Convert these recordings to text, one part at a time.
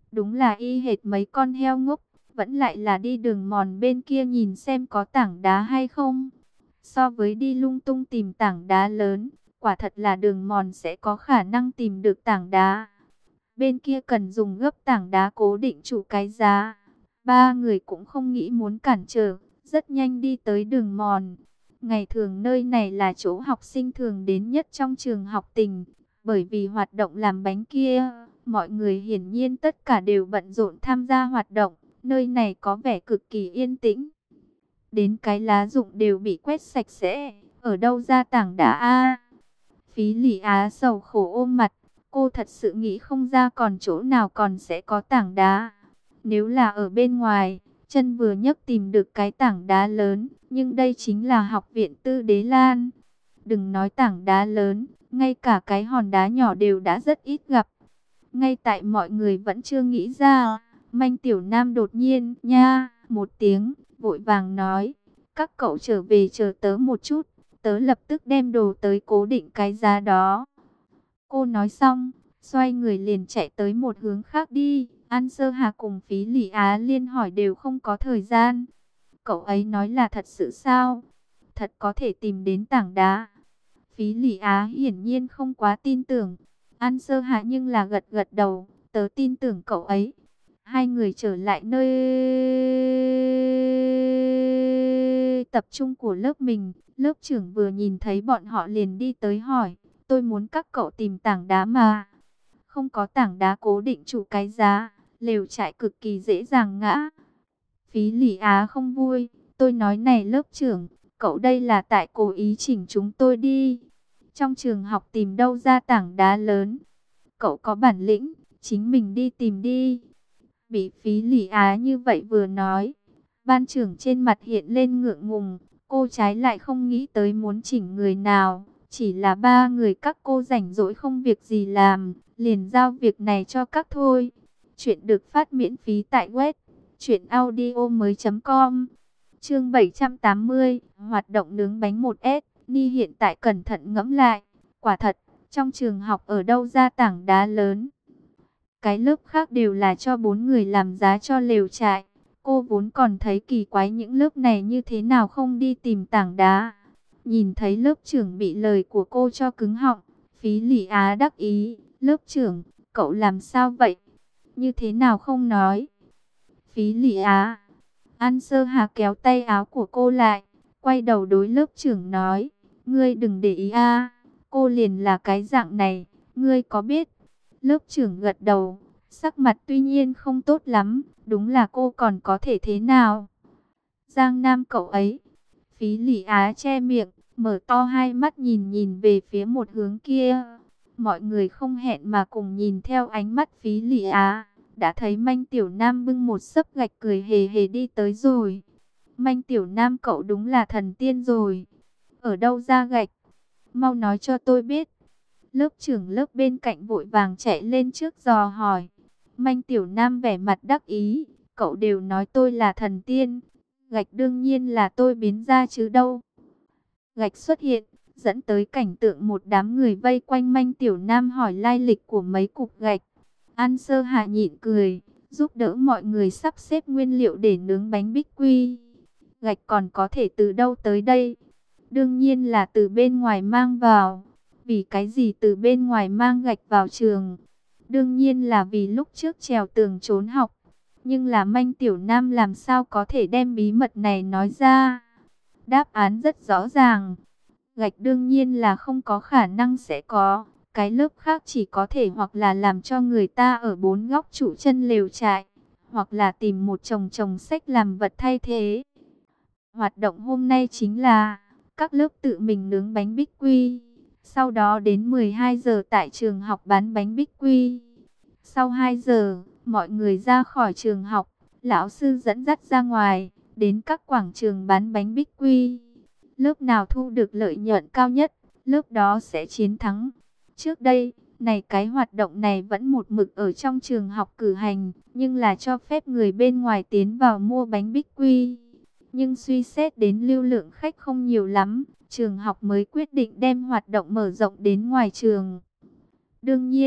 Đúng là y hệt mấy con heo ngốc, vẫn lại là đi đường mòn bên kia nhìn xem có tảng đá hay không. So với đi lung tung tìm tảng đá lớn, quả thật là đường mòn sẽ có khả năng tìm được tảng đá. Bên kia cần dùng gấp tảng đá cố định trụ cái giá. Ba người cũng không nghĩ muốn cản trở, rất nhanh đi tới đường mòn. Ngày thường nơi này là chỗ học sinh thường đến nhất trong trường học tỉnh. Bởi vì hoạt động làm bánh kia, mọi người hiển nhiên tất cả đều bận rộn tham gia hoạt động. Nơi này có vẻ cực kỳ yên tĩnh. Đến cái lá rụng đều bị quét sạch sẽ. Ở đâu ra tảng đá a? Phí Lị Á sầu khổ ôm mặt. Cô thật sự nghĩ không ra còn chỗ nào còn sẽ có tảng đá. Nếu là ở bên ngoài, chân vừa nhấc tìm được cái tảng đá lớn. Nhưng đây chính là học viện Tư Đế Lan. Đừng nói tảng đá lớn, ngay cả cái hòn đá nhỏ đều đã rất ít gặp. Ngay tại mọi người vẫn chưa nghĩ ra, Manh Tiểu Nam đột nhiên nha một tiếng, vội vàng nói, các cậu trở về chờ tớ một chút, tớ lập tức đem đồ tới cố định cái giá đó. Cô nói xong, xoay người liền chạy tới một hướng khác đi. An Sơ Hà cùng Phí Lị Á Liên hỏi đều không có thời gian. Cậu ấy nói là thật sự sao? Thật có thể tìm đến tảng đá? Phí Lị Á hiển nhiên không quá tin tưởng. An Sơ Hạ nhưng là gật gật đầu, tớ tin tưởng cậu ấy. Hai người trở lại nơi tập trung của lớp mình. Lớp trưởng vừa nhìn thấy bọn họ liền đi tới hỏi, tôi muốn các cậu tìm tảng đá mà. Không có tảng đá cố định trụ cái giá, lều trại cực kỳ dễ dàng ngã. Phí Lị Á không vui, tôi nói này lớp trưởng, cậu đây là tại cố ý chỉnh chúng tôi đi. Trong trường học tìm đâu ra tảng đá lớn. Cậu có bản lĩnh, chính mình đi tìm đi. Bị Phí Lị Á như vậy vừa nói, ban trưởng trên mặt hiện lên ngượng ngùng. Cô trái lại không nghĩ tới muốn chỉnh người nào. Chỉ là ba người các cô rảnh rỗi không việc gì làm, liền giao việc này cho các thôi. Chuyện được phát miễn phí tại web truyệnaudiomoi.com. Chương 780, hoạt động nướng bánh 1S. Ni hiện tại cẩn thận ngẫm lại, quả thật, trong trường học ở đâu ra tảng đá lớn. Cái lớp khác đều là cho 4 người làm giá cho lều trại. Cô vốn còn thấy kỳ quái những lớp này như thế nào không đi tìm tảng đá. Nhìn thấy lớp trưởng bị lời của cô cho cứng họng, Phí Lị Á đắc ý, lớp trưởng, cậu làm sao vậy? Như thế nào không nói? Phí Lị Á. An Sơ Hà kéo tay áo của cô lại, quay đầu đối lớp trưởng nói, ngươi đừng để ý a, cô liền là cái dạng này, ngươi có biết? Lớp trưởng gật đầu, sắc mặt tuy nhiên không tốt lắm, đúng là cô còn có thể thế nào? Giang Nam cậu ấy. Phí Lị Á che miệng, mở to hai mắt nhìn nhìn về phía một hướng kia. Mọi người không hẹn mà cùng nhìn theo ánh mắt Phí Lị Á. Đã thấy Manh Tiểu Nam bưng một xấp gạch cười hề hề đi tới rồi. Manh Tiểu Nam cậu đúng là thần tiên rồi. Ở đâu ra gạch? Mau nói cho tôi biết. Lớp trưởng lớp bên cạnh vội vàng chạy lên trước dò hỏi. Manh Tiểu Nam vẻ mặt đắc ý. Cậu đều nói tôi là thần tiên. Gạch đương nhiên là tôi biến ra chứ đâu. Gạch xuất hiện, dẫn tới cảnh tượng một đám người vây quanh Manh Tiểu Nam hỏi lai lịch của mấy cục gạch. An Sơ Hà nhịn cười, giúp đỡ mọi người sắp xếp nguyên liệu để nướng bánh bích quy. Gạch còn có thể từ đâu tới đây? Đương nhiên là từ bên ngoài mang vào. Vì cái gì từ bên ngoài mang gạch vào trường? Đương nhiên là vì lúc trước trèo tường trốn học. Nhưng là Manh Tiểu Nam làm sao có thể đem bí mật này nói ra? Đáp án rất rõ ràng. Gạch đương nhiên là không có khả năng sẽ có. Cái lớp khác chỉ có thể hoặc là làm cho người ta ở bốn góc trụ chân lều trại, hoặc là tìm một chồng chồng sách làm vật thay thế. Hoạt động hôm nay chính là các lớp tự mình nướng bánh bích quy. Sau đó đến 12 giờ tại trường học bán bánh bích quy. Sau 2 giờ, mọi người ra khỏi trường học, lão sư dẫn dắt ra ngoài, đến các quảng trường bán bánh bích quy. Lớp nào thu được lợi nhuận cao nhất, lớp đó sẽ chiến thắng. Trước đây, cái hoạt động này vẫn một mực ở trong trường học cử hành, nhưng là cho phép người bên ngoài tiến vào mua bánh bích quy. Nhưng suy xét đến lưu lượng khách không nhiều lắm, trường học mới quyết định đem hoạt động mở rộng đến ngoài trường. Đương nhiên,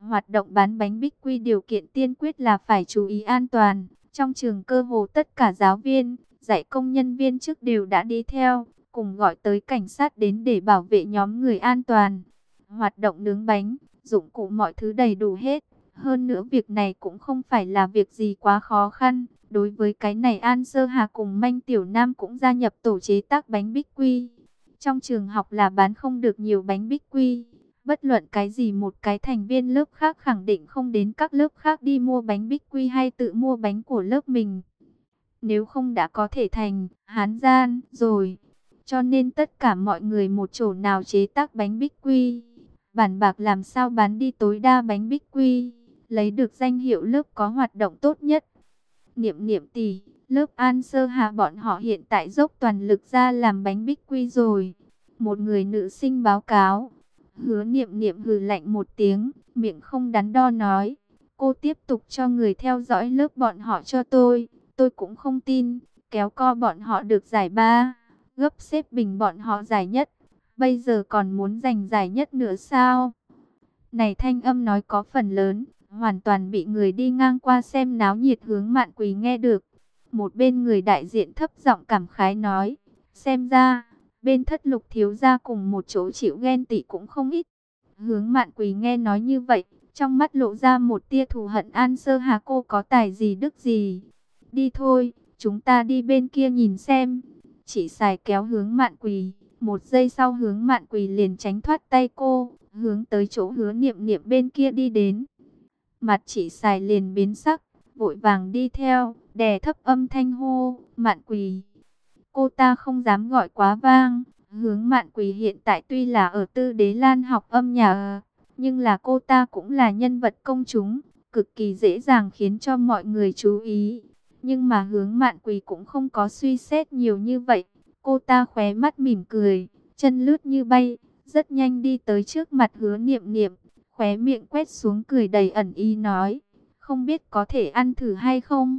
Hoạt động bán bánh bích quy điều kiện tiên quyết là phải chú ý an toàn. Trong trường cơ hồ tất cả giáo viên, dạy công nhân viên chức đều đã đi theo, cùng gọi tới cảnh sát đến để bảo vệ nhóm người an toàn. Hoạt động nướng bánh, dụng cụ mọi thứ đầy đủ hết. Hơn nữa việc này cũng không phải là việc gì quá khó khăn. Đối với cái này An Sơ Hà cùng Manh Tiểu Nam cũng gia nhập tổ chế tác bánh bích quy. Trong trường học là bán không được nhiều bánh bích quy. Bất luận cái gì một cái thành viên lớp khác khẳng định không đến các lớp khác đi mua bánh bích quy hay tự mua bánh của lớp mình. Nếu không đã có thể thành hán gian rồi. Cho nên tất cả mọi người một chỗ nào chế tác bánh bích quy. Bản bạc làm sao bán đi tối đa bánh bích quy. Lấy được danh hiệu lớp có hoạt động tốt nhất. Niệm Niệm tỷ, lớp An Sơ Hà bọn họ hiện tại dốc toàn lực ra làm bánh bích quy rồi. Một người nữ sinh báo cáo. Hứa Niệm Niệm hừ lạnh một tiếng, miệng không đắn đo nói. Cô tiếp tục cho người theo dõi lớp bọn họ cho tôi cũng không tin. Kéo co bọn họ được giải ba, gấp xếp bình bọn họ giải nhất. Bây giờ còn muốn giành giải nhất nữa sao? Này thanh âm nói có phần lớn, hoàn toàn bị người đi ngang qua xem náo nhiệt Hướng Mạn Quỳ nghe được. Một bên người đại diện thấp giọng cảm khái nói, xem ra, bên Thất Lục thiếu gia cùng một chỗ chịu ghen tị cũng không ít. Hướng Mạn Quỳ nghe nói như vậy, trong mắt lộ ra một tia thù hận. An Sơ Hà cô có tài gì đức gì? Đi thôi, chúng ta đi bên kia nhìn xem. Chỉ xài kéo Hướng Mạn Quỳ, một giây sau Hướng Mạn Quỳ liền tránh thoát tay cô, hướng tới chỗ Hứa Niệm Niệm bên kia đi đến. Mặt chỉ xài liền biến sắc, vội vàng đi theo, đè thấp âm thanh hô, Mạn Quỳ. Cô ta không dám gọi quá vang. Hướng Mạn Quỳ hiện tại tuy là ở Tư Đế Lan học âm nhạc, nhưng là cô ta cũng là nhân vật công chúng, cực kỳ dễ dàng khiến cho mọi người chú ý. Nhưng mà Hướng Mạn Quỳ cũng không có suy xét nhiều như vậy. Cô ta khóe mắt mỉm cười, chân lướt như bay, rất nhanh đi tới trước mặt Hứa Niệm Niệm, khóe miệng quét xuống cười đầy ẩn ý nói, không biết có thể ăn thử hay không?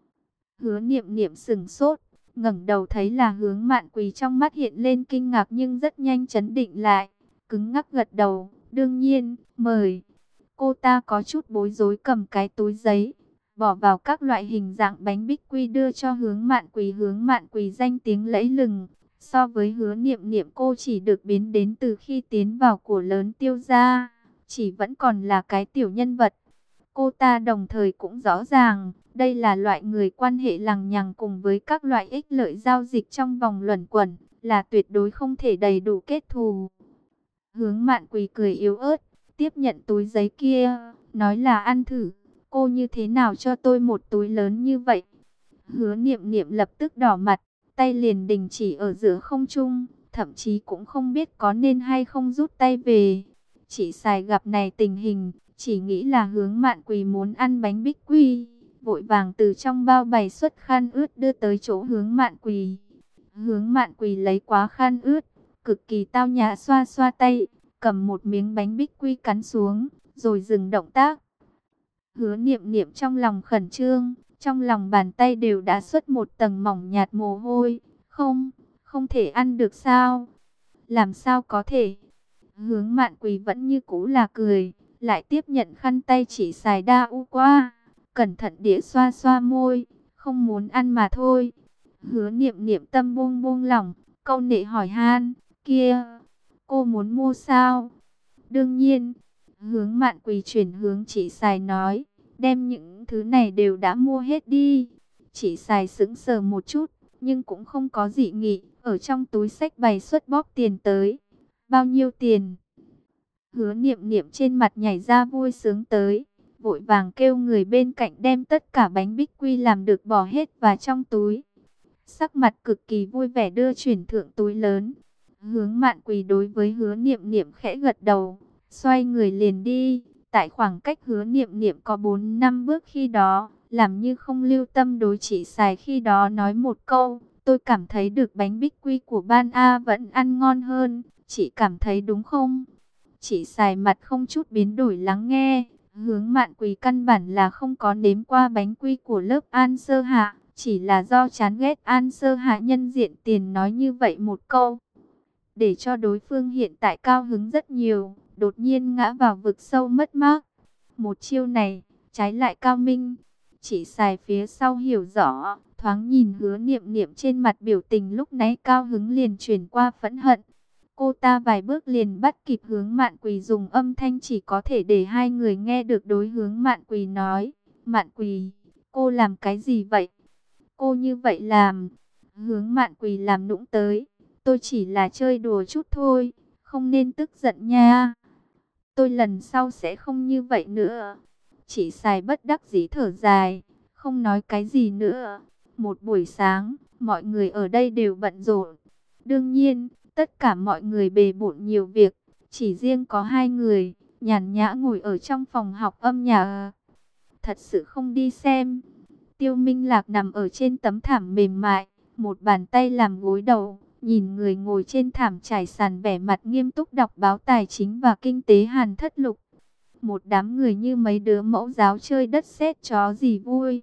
Hứa Niệm Niệm sững sốt, ngẩng đầu thấy là Hướng Mạn Quỳ, trong mắt hiện lên kinh ngạc nhưng rất nhanh trấn định lại, cứng ngắc gật đầu, đương nhiên, mời. Cô ta có chút bối rối cầm cái túi giấy, bỏ vào các loại hình dạng bánh bích quy đưa cho Hướng Mạn Quỳ. Hướng Mạn Quỳ danh tiếng lẫy lừng, so với Hứa Niệm Niệm cô chỉ được biến đến từ khi tiến vào của lớn Tiêu gia, chỉ vẫn còn là cái tiểu nhân vật. Cô ta đồng thời cũng rõ ràng, đây là loại người quan hệ lằng nhằng cùng với các loại ích lợi giao dịch trong vòng luẩn quẩn, là tuyệt đối không thể đầy đủ kết thù. Hướng Mạn Quỳ cười yếu ớt, tiếp nhận túi giấy kia, nói là ăn thử. Cô như thế nào cho tôi một túi lớn như vậy? Hứa Niệm Niệm lập tức đỏ mặt, tay liền đình chỉ ở giữa không trung, thậm chí cũng không biết có nên hay không rút tay về. Chị xài gặp này tình hình, chỉ nghĩ là Hướng Mạn Quỳ muốn ăn bánh bích quy, vội vàng từ trong bao bày xuất khăn ướt đưa tới chỗ Hướng Mạn Quỳ. Hướng Mạn Quỳ lấy quá khăn ướt, cực kỳ tao nhã xoa xoa tay, cầm một miếng bánh bích quy cắn xuống, rồi dừng động tác. Hứa Niệm Niệm trong lòng khẩn trương, trong lòng bàn tay đều đã xuất một tầng mỏng nhạt mồ hôi. Không thể ăn được sao? Làm sao có thể? Hướng Mạn Quỳ vẫn như cũ là cười, lại tiếp nhận khăn tay chỉ xài đa u qua, cẩn thận đĩa xoa xoa môi, không muốn ăn mà thôi. Hứa Niệm Niệm tâm buông buông lỏng, câu nệ hỏi han, kia, cô muốn mua sao? Đương nhiên. Hướng Mạn Quỳ chuyển hướng chỉ xài nói, đem những thứ này đều đã mua hết đi. Chỉ xài sững sờ một chút, nhưng cũng không có dị nghị, ở trong túi xách bày xuất bóp tiền tới. Bao nhiêu tiền? Hứa Niệm Niệm trên mặt nhảy ra vui sướng tới, vội vàng kêu người bên cạnh đem tất cả bánh bích quy làm được bỏ hết vào trong túi. Sắc mặt cực kỳ vui vẻ đưa chuyển thượng túi lớn. Hướng Mạn Quỳ đối với Hứa Niệm Niệm khẽ gật đầu, xoay người liền đi. Tại khoảng cách Hứa Niệm Niệm có 4-5 bước khi đó, làm như không lưu tâm đối chỉ xài khi đó nói một câu, tôi cảm thấy được bánh bích quy của Ban A vẫn ăn ngon hơn, chị cảm thấy đúng không? Chỉ xài mặt không chút biến đổi lắng nghe. Hướng Mạn Quỳ căn bản là không có nếm qua bánh quy của lớp An Sơ Hạ, chỉ là do chán ghét An Sơ Hạ nhân diện tiền nói như vậy một câu, để cho đối phương hiện tại cao hứng rất nhiều, đột nhiên ngã vào vực sâu mất mát. Một chiêu này, trái lại cao minh. Chỉ xài phía sau hiểu rõ, thoáng nhìn Hứa Niệm Niệm trên mặt biểu tình lúc nãy cao hứng liền chuyển qua phẫn hận. Cô ta vài bước liền bắt kịp Hướng Mạn Quỳ dùng âm thanh chỉ có thể để hai người nghe được đối Hướng Mạn Quỳ nói. Mạn Quỳ, cô làm cái gì vậy? Cô như vậy làm. Hướng Mạn Quỳ làm nũng tới. Tôi chỉ là chơi đùa chút thôi, không nên tức giận nha. Tôi lần sau sẽ không như vậy nữa. Chỉ xài bất đắc dĩ thở dài, không nói cái gì nữa. Một buổi sáng, mọi người ở đây đều bận rộn. Đương nhiên, tất cả mọi người bề bộn nhiều việc. Chỉ riêng có hai người, nhàn nhã ngồi ở trong phòng học âm nhạc. Thật sự không đi xem. Tiêu Minh Lạc nằm ở trên tấm thảm mềm mại, một bàn tay làm gối đầu, nhìn người ngồi trên thảm trải sàn vẻ mặt nghiêm túc đọc báo tài chính và kinh tế Hàn Thất Lục. Một đám người như mấy đứa mẫu giáo chơi đất sét chó gì vui.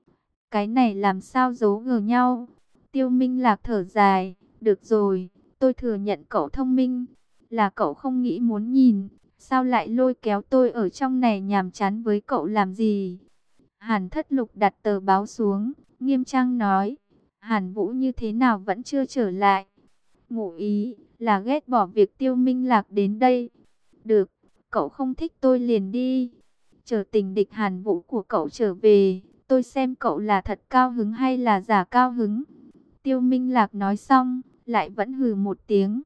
Cái này làm sao giấu gờ nhau. Tiêu Minh Lạc thở dài, được rồi, tôi thừa nhận cậu thông minh, là cậu không nghĩ muốn nhìn, sao lại lôi kéo tôi ở trong này nhàm chán với cậu làm gì. Hàn Thất Lục đặt tờ báo xuống, nghiêm trang nói, Hàn Vũ như thế nào vẫn chưa trở lại. Ngụ ý là ghét bỏ việc Tiêu Minh Lạc đến đây. Được, cậu không thích tôi liền đi. Chờ tình địch Hàn Vũ của cậu trở về, tôi xem cậu là thật cao hứng hay là giả cao hứng. Tiêu Minh Lạc nói xong, lại vẫn hừ một tiếng.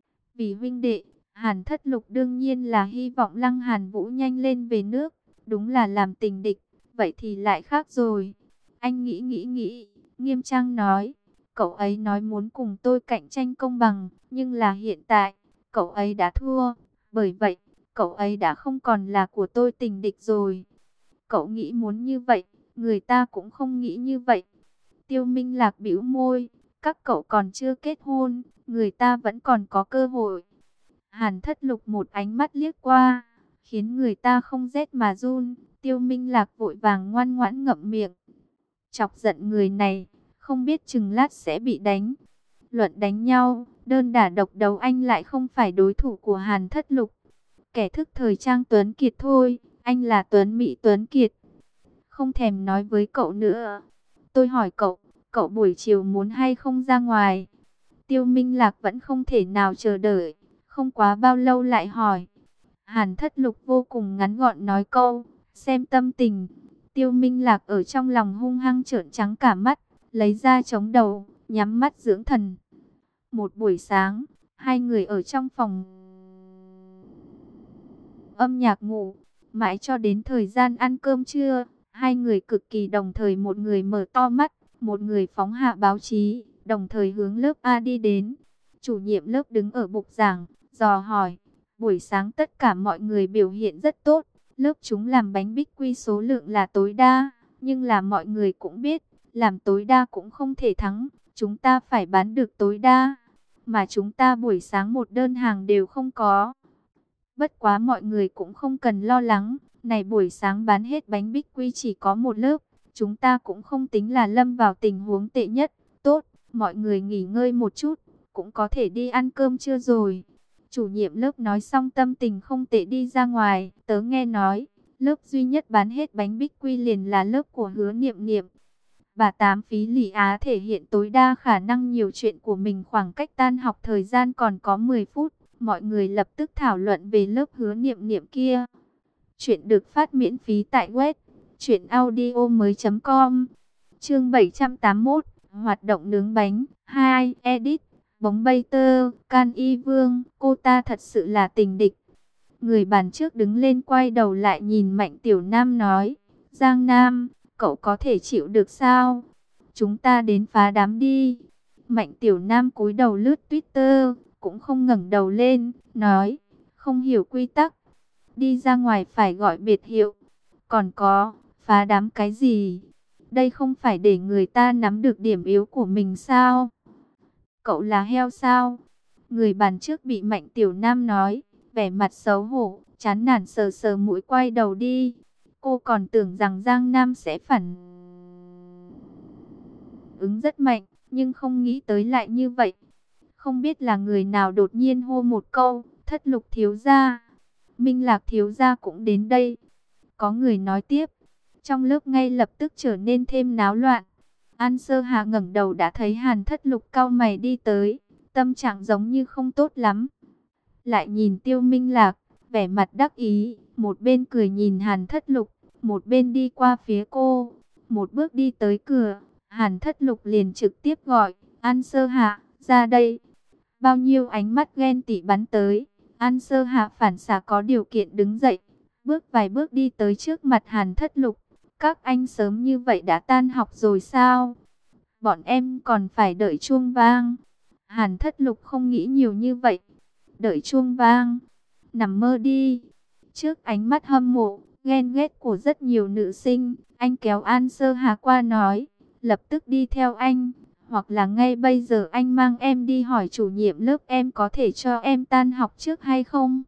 Vì huynh đệ, Hàn Thất Lục đương nhiên là hy vọng Lăng Hàn Vũ nhanh lên về nước. Đúng là làm tình địch, vậy thì lại khác rồi. Anh nghĩ, nghiêm trang nói. Cậu ấy nói muốn cùng tôi cạnh tranh công bằng, nhưng là hiện tại, cậu ấy đã thua. Bởi vậy, cậu ấy đã không còn là của tôi tình địch rồi. Cậu nghĩ muốn như vậy, người ta cũng không nghĩ như vậy. Tiêu Minh Lạc bĩu môi, các cậu còn chưa kết hôn, người ta vẫn còn có cơ hội. Hàn Thất Lục một ánh mắt liếc qua, khiến người ta không rét mà run. Tiêu Minh Lạc vội vàng ngoan ngoãn ngậm miệng. Chọc giận người này, không biết chừng lát sẽ bị đánh. Luận đánh nhau, đơn đả độc đấu anh lại không phải đối thủ của Hàn Thất Lục. Kẻ thức thời trang tuấn kiệt thôi, anh là tuấn mỹ tuấn kiệt. Không thèm nói với cậu nữa. Tôi hỏi cậu, cậu buổi chiều muốn hay không ra ngoài? Tiêu Minh Lạc vẫn không thể nào chờ đợi, không quá bao lâu lại hỏi. Hàn Thất Lục vô cùng ngắn gọn nói câu, xem tâm tình. Tiêu Minh Lạc ở trong lòng hung hăng trợn trắng cả mắt, lấy ra chống đầu, nhắm mắt dưỡng thần. Một buổi sáng, hai người ở trong phòng âm nhạc ngủ, mãi cho đến thời gian ăn cơm trưa, hai người cực kỳ đồng thời, một người mở to mắt, một người phóng hạ báo chí, đồng thời hướng lớp A đi đến. Chủ nhiệm lớp đứng ở bục giảng, dò hỏi, buổi sáng tất cả mọi người biểu hiện rất tốt, lớp chúng làm bánh bích quy số lượng là tối đa, nhưng là mọi người cũng biết, làm tối đa cũng không thể thắng, chúng ta phải bán được tối đa, mà chúng ta buổi sáng một đơn hàng đều không có. Bất quá mọi người cũng không cần lo lắng, này buổi sáng bán hết bánh bích quy chỉ có một lớp, chúng ta cũng không tính là lâm vào tình huống tệ nhất. Tốt, mọi người nghỉ ngơi một chút, cũng có thể đi ăn cơm trưa rồi. Chủ nhiệm lớp nói xong tâm tình không tệ đi ra ngoài, tớ nghe nói, lớp duy nhất bán hết bánh bích quy liền là lớp của Hứa Niệm Niệm. Bà Tám Phí Lý Á thể hiện tối đa khả năng nhiều chuyện của mình, khoảng cách tan học thời gian còn có 10 phút. Mọi người lập tức thảo luận về lớp Hứa Niệm Niệm kia. Chuyện được phát miễn phí tại web truyệnaudiomoi.com. Chương 781, hoạt động nướng bánh 2, edit. Bóng bay tơ, Can Y Vương, cô ta thật sự là tình địch. Người bàn trước đứng lên quay đầu lại nhìn Mạnh Tiểu Nam nói, Giang Nam, cậu có thể chịu được sao? Chúng ta đến phá đám đi. Mạnh Tiểu Nam cúi đầu lướt Twitter, cũng không ngẩng đầu lên, nói, không hiểu quy tắc. Đi ra ngoài phải gọi biệt hiệu. Còn có, phá đám cái gì? Đây không phải để người ta nắm được điểm yếu của mình sao? Cậu là heo sao? Người bàn trước bị Mạnh Tiểu Nam nói, vẻ mặt xấu hổ, chán nản sờ sờ mũi quay đầu đi. Cô còn tưởng rằng Giang Nam sẽ phản ứng rất mạnh, nhưng không nghĩ tới lại như vậy. Không biết là người nào đột nhiên hô một câu, Thất Lục thiếu gia, Minh Lạc thiếu gia cũng đến đây. Có người nói tiếp. Trong lớp ngay lập tức trở nên thêm náo loạn. An Sơ Hà ngẩng đầu đã thấy Hàn Thất Lục cau mày đi tới, tâm trạng giống như không tốt lắm. Lại nhìn Tiêu Minh Lạc, vẻ mặt đắc ý, một bên cười nhìn Hàn Thất Lục, một bên đi qua phía cô. Một bước đi tới cửa, Hàn Thất Lục liền trực tiếp gọi, An Sơ Hạ, ra đây. Bao nhiêu ánh mắt ghen tị bắn tới, An Sơ Hạ phản xạ có điều kiện đứng dậy, bước vài bước đi tới trước mặt Hàn Thất Lục. Các anh sớm như vậy đã tan học rồi sao? Bọn em còn phải đợi chuông vang. Hàn Thất Lục không nghĩ nhiều như vậy. Đợi chuông vang, nằm mơ đi. Trước ánh mắt hâm mộ, ghen ghét của rất nhiều nữ sinh, anh kéo An Sơ Hà qua nói, lập tức đi theo anh. Hoặc là ngay bây giờ anh mang em đi hỏi chủ nhiệm lớp em có thể cho em tan học trước hay không?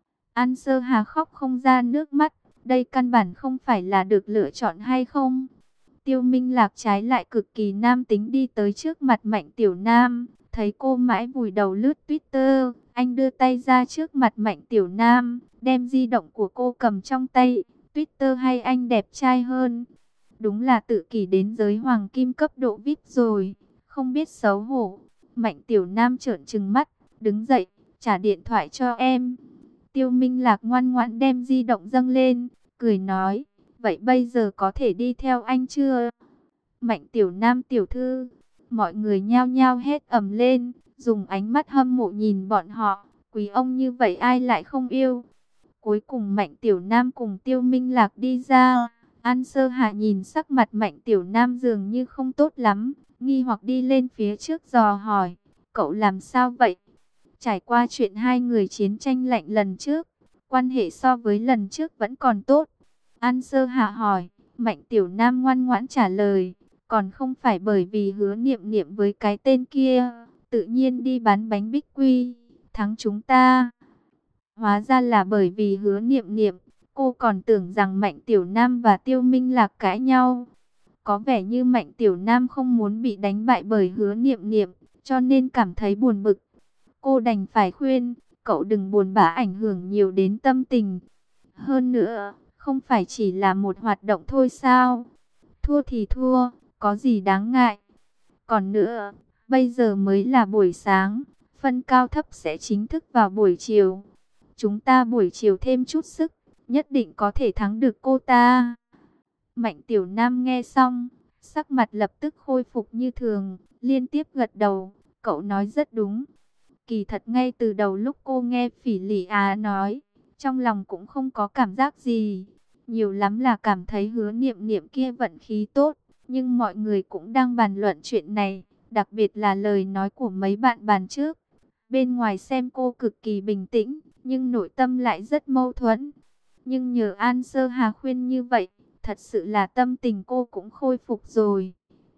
An Sơ Hà khóc không ra nước mắt, đây căn bản không phải là được lựa chọn hay không? Tiêu Minh Lạc trái lại cực kỳ nam tính đi tới trước mặt Mạnh Tiểu Nam, thấy cô mãi vùi đầu lướt Twitter, anh đưa tay ra trước mặt Mạnh Tiểu Nam, đem di động của cô cầm trong tay, Twitter hay anh đẹp trai hơn? Đúng là tự kỷ đến giới hoàng kim cấp độ VIP rồi, không biết xấu hổ. Mạnh Tiểu Nam trợn trừng mắt, đứng dậy, trả điện thoại cho em. Tiêu Minh Lạc ngoan ngoãn đem di động dâng lên, cười nói, vậy bây giờ có thể đi theo anh chưa? Mạnh Tiểu Nam tiểu thư, mọi người nhao nhao hét ầm lên, dùng ánh mắt hâm mộ nhìn bọn họ, quý ông như vậy ai lại không yêu? Cuối cùng Mạnh Tiểu Nam cùng Tiêu Minh Lạc đi ra, An Sơ Hạ nhìn sắc mặt Mạnh Tiểu Nam dường như không tốt lắm, nghi hoặc đi lên phía trước dò hỏi, cậu làm sao vậy? Trải qua chuyện hai người chiến tranh lạnh lần trước, quan hệ so với lần trước vẫn còn tốt. An Sơ Hạ hỏi, Mạnh Tiểu Nam ngoan ngoãn trả lời, còn không phải bởi vì Hứa Niệm Niệm với cái tên kia, tự nhiên đi bán bánh bích quy, thắng chúng ta. Hóa ra là bởi vì Hứa Niệm Niệm, cô còn tưởng rằng Mạnh Tiểu Nam và Tiêu Minh Lạc cãi nhau. Có vẻ như Mạnh Tiểu Nam không muốn bị đánh bại bởi Hứa Niệm Niệm, cho nên cảm thấy buồn bực. Cô đành phải khuyên, cậu đừng buồn bã ảnh hưởng nhiều đến tâm tình. Hơn nữa, không phải chỉ là một hoạt động thôi sao? Thua thì thua, có gì đáng ngại. Còn nữa, bây giờ mới là buổi sáng, phân cao thấp sẽ chính thức vào buổi chiều. Chúng ta buổi chiều thêm chút sức, nhất định có thể thắng được cô ta. Mạnh Tiểu Nam nghe xong, sắc mặt lập tức khôi phục như thường, liên tiếp gật đầu, cậu nói rất đúng. Kỳ thật ngay từ đầu lúc cô nghe Phỉ Lị Á nói, trong lòng cũng không có cảm giác gì. Nhiều lắm là cảm thấy Hứa Niệm Niệm kia vận khí tốt. Nhưng mọi người cũng đang bàn luận chuyện này, đặc biệt là lời nói của mấy bạn bàn trước. Bên ngoài xem cô cực kỳ bình tĩnh, nhưng nội tâm lại rất mâu thuẫn. Nhưng nhờ An Sơ Hà khuyên như vậy, thật sự là tâm tình cô cũng khôi phục rồi.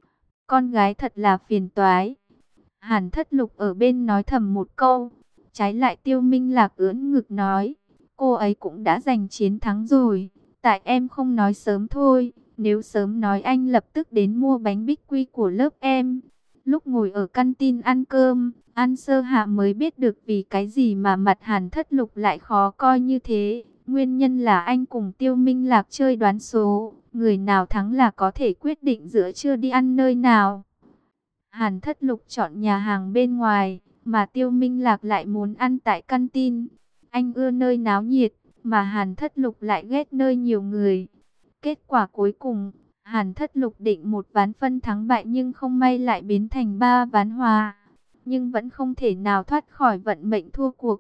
Con gái thật là phiền toái. Hàn Thất Lục ở bên nói thầm một câu, trái lại Tiêu Minh Lạc ưỡn ngực nói, cô ấy cũng đã giành chiến thắng rồi, tại em không nói sớm thôi, nếu sớm nói anh lập tức đến mua bánh bích quy của lớp em. Lúc ngồi ở căn tin ăn cơm, An Sơ Hạ mới biết được vì cái gì mà mặt Hàn Thất Lục lại khó coi như thế. Nguyên nhân là anh cùng Tiêu Minh Lạc chơi đoán số, người nào thắng là có thể quyết định giữa trưa đi ăn nơi nào. Hàn Thất Lục chọn nhà hàng bên ngoài, mà Tiêu Minh Lạc lại muốn ăn tại căn tin. Anh ưa nơi náo nhiệt, mà Hàn Thất Lục lại ghét nơi nhiều người. Kết quả cuối cùng, Hàn Thất Lục định một ván phân thắng bại nhưng không may lại biến thành 3 ván hòa. Nhưng vẫn không thể nào thoát khỏi vận mệnh thua cuộc.